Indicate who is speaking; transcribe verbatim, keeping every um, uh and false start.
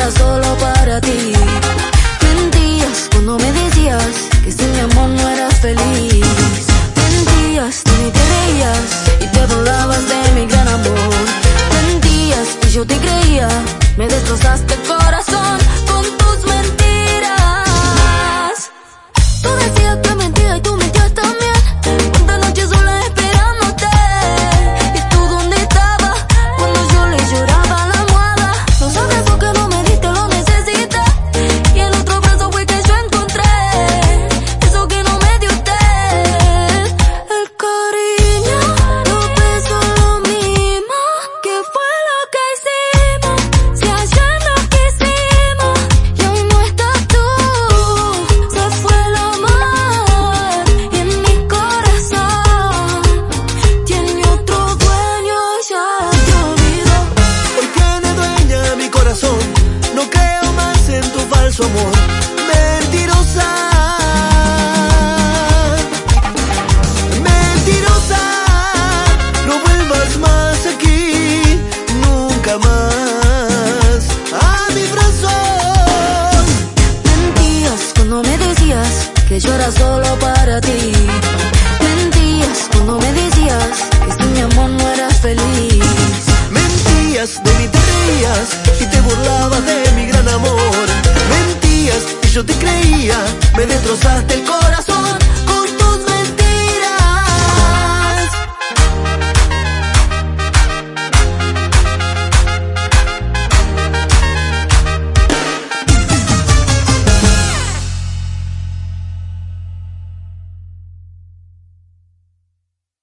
Speaker 1: era solo para ti. Mentías cuando me decías que sin mi amor no eras feliz. Mentías, tú ni te reías y te burlabas de mi gran amor. Mentías y yo te creía, me destrozaste el corazón con tus mentiras. Tú decías que mentía y tú mentías también. Cuántas noches sola esperándote. ¿Y tú dónde estabas cuando yo le lloraba a la almohada? No sabes por qué no me diste, lo necesité. Y el otro brazo fue que yo encontré, eso que no me dio usted. El cariño, los besos, lo mismo. ¿Qué fue lo que hicimos? Si ayer nos quisimos y hoy no estás tú. Se fue el amor y en mi corazón tiene otro dueño, ya te olvidó.
Speaker 2: Hoy tiene dueña mi corazón, no creo más en tu falso amor.